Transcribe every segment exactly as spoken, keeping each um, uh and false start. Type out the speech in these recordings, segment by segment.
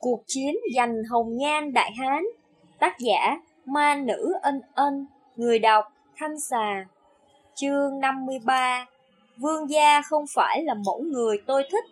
Cuộc chiến giành hồng nhan Đại Hán. Tác giả Ma Nữ Ân Ân. Người đọc Thanh Xà. Chương năm mươi ba. Vương gia không phải là mẫu người tôi thích.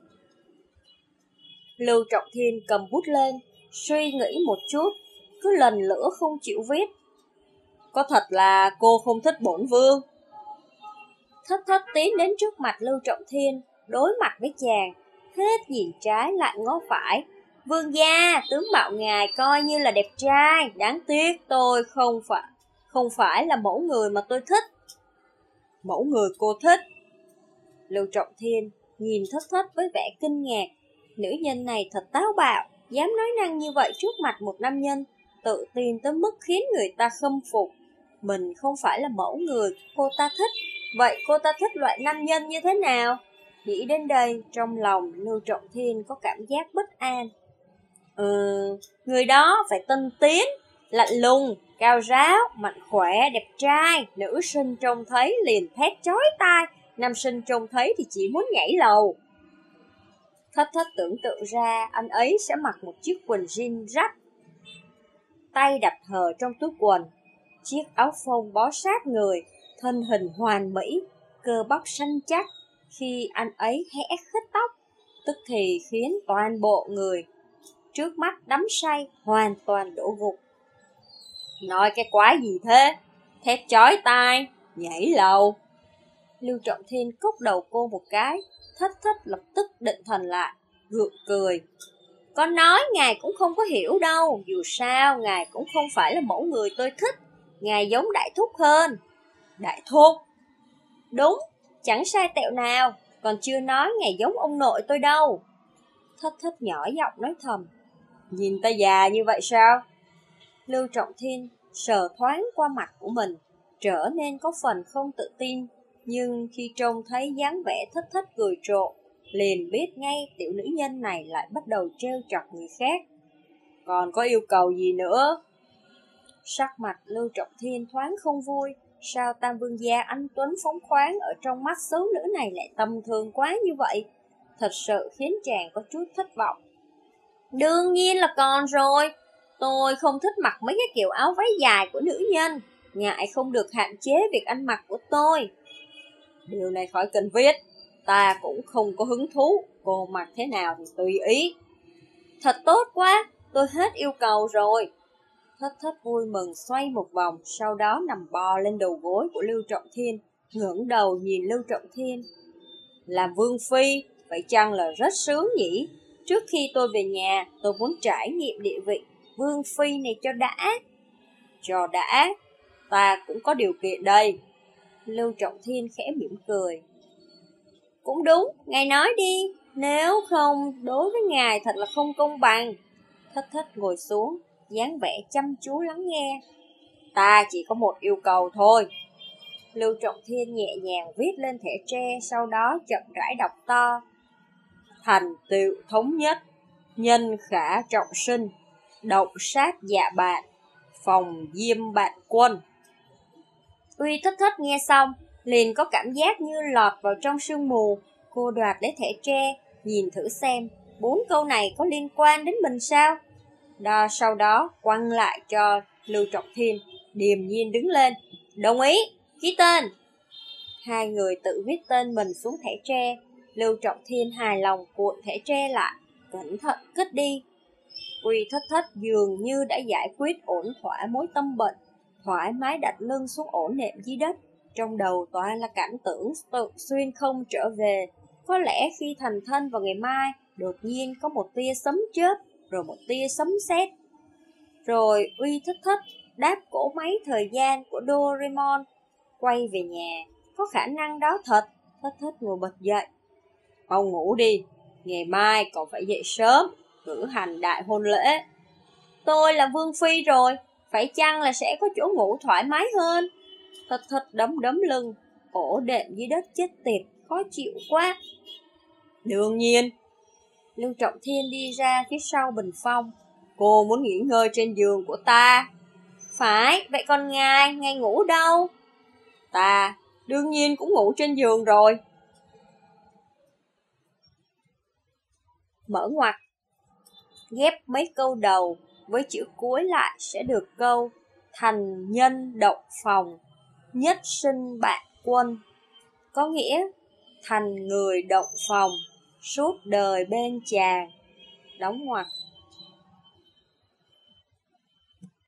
Lưu Trọng Thiên cầm bút lên, suy nghĩ một chút, cứ lần lữa không chịu viết. Có thật là cô không thích bổn vương? Thất Thất tiến đến trước mặt Lưu Trọng Thiên, đối mặt với chàng, hết nhìn trái lại ngó phải. Vương gia, tướng mạo ngài coi như là đẹp trai, đáng tiếc tôi không phải không phải là mẫu người mà tôi thích. Mẫu người cô thích? Lưu Trọng Thiên nhìn Thất Thất với vẻ kinh ngạc. Nữ nhân này thật táo bạo, dám nói năng như vậy trước mặt một nam nhân, tự tin tới mức khiến người ta khâm phục. Mình không phải là mẫu người cô ta thích, vậy cô ta thích loại nam nhân như thế nào? Nghĩ đến đây, trong lòng Lưu Trọng Thiên có cảm giác bất an. Ừ, người đó phải tinh tiến, lạnh lùng, cao ráo, mạnh khỏe, đẹp trai. Nữ sinh trông thấy liền thét chói tai, nam sinh trông thấy thì chỉ muốn nhảy lầu. Thất Thất tưởng tượng ra anh ấy sẽ mặc một chiếc quần jean rách, tay đặt hờ trong túi quần, chiếc áo phông bó sát người, thân hình hoàn mỹ, cơ bắp săn chắc. Khi anh ấy hẽ khít tóc, tức thì khiến toàn bộ người trước mắt đắm say, hoàn toàn đổ gục. Nói cái quái gì thế? Thét chói tai, nhảy lầu. Lưu Trọng Thiên cốc đầu cô một cái. Thất Thất lập tức định thần lại, gượng cười. Con nói ngài cũng không có hiểu đâu. Dù sao ngài cũng không phải là mẫu người tôi thích. Ngài giống đại thúc hơn. Đại thúc? Đúng, chẳng sai tẹo nào. Còn chưa nói ngài giống ông nội tôi đâu. Thất Thất nhỏ giọng nói thầm. Nhìn ta già như vậy sao? Lưu Trọng Thiên sờ thoáng qua mặt của mình, trở nên có phần không tự tin. Nhưng khi trông thấy dáng vẻ Thất Thất cười trộm, liền biết ngay tiểu nữ nhân này lại bắt đầu trêu chọc người khác. Còn có yêu cầu gì nữa? Sắc mặt Lưu Trọng Thiên thoáng không vui. Sao Tam Vương gia anh tuấn phóng khoáng ở trong mắt xấu nữ này lại tầm thường quá như vậy? Thật sự khiến chàng có chút thất vọng. Đương nhiên là còn rồi. Tôi không thích mặc mấy cái kiểu áo váy dài của nữ nhân. Ngại không được hạn chế việc ăn mặc của tôi. Điều này khỏi cần viết. Ta cũng không có hứng thú. Cô mặc thế nào thì tùy ý. Thật tốt quá. Tôi hết yêu cầu rồi. Thất Thất vui mừng xoay một vòng, sau đó nằm bò lên đầu gối của Lưu Trọng Thiên, ngẩng đầu nhìn Lưu Trọng Thiên. Làm vương phi, phải chăng là rất sướng nhỉ? Trước khi tôi về nhà, tôi muốn trải nghiệm địa vị vương phi này cho đã. Cho đã, ta cũng có điều kiện đây. Lưu Trọng Thiên khẽ mỉm cười. Cũng đúng, ngài nói đi, nếu không đối với ngài thật là không công bằng. Thất Thất ngồi xuống, dáng vẻ chăm chú lắng nghe. Ta chỉ có một yêu cầu thôi. Lưu Trọng Thiên nhẹ nhàng viết lên thẻ tre, sau đó chậm rãi đọc to. Thành tựu thống nhất, nhân khả trọng sinh, động sát dạ bạn, phòng diêm bạn quân. Uy Thất Thất nghe xong, liền có cảm giác như lọt vào trong sương mù. Cô đoạt lấy thẻ tre, nhìn thử xem, bốn câu này có liên quan đến mình sao? Đó, sau đó quăng lại cho Lưu Trọng Thiên, điềm nhiên đứng lên. Đồng ý, ký tên. Hai người tự viết tên mình xuống thẻ tre. Lưu Trọng Thiên hài lòng cuộn thẻ tre lại, cẩn thận cất đi. Uy Thất Thất dường như đã giải quyết ổn thỏa mối tâm bệnh, thoải mái đặt lưng xuống ổ nệm dưới đất. Trong đầu toàn là cảnh tưởng tự xuyên không trở về. Có lẽ khi thành thân vào ngày mai, đột nhiên có một tia sấm chớp, rồi một tia sấm sét. Rồi Uy Thất Thất đáp cỗ máy thời gian của Doraemon, quay về nhà. Có khả năng đó thật. Thất Thất ngồi bật dậy. Mau ngủ đi, ngày mai còn phải dậy sớm, cử hành đại hôn lễ. Tôi là vương phi rồi, phải chăng là sẽ có chỗ ngủ thoải mái hơn? Thất Thất đấm đấm lưng, ổ đệm dưới đất chết tiệt, khó chịu quá. Đương nhiên. Lưu Trọng Thiên đi ra phía sau bình phong. Cô muốn nghỉ ngơi trên giường của ta. Phải, vậy còn ngài, ngài ngủ đâu? Ta đương nhiên cũng ngủ trên giường rồi. Mở ngoặc. ghép mấy câu đầu với chữ cuối lại sẽ được câu thành nhân động phòng, nhất sinh bạn quân, có nghĩa thành người động phòng, suốt đời bên chàng, đóng ngoặc.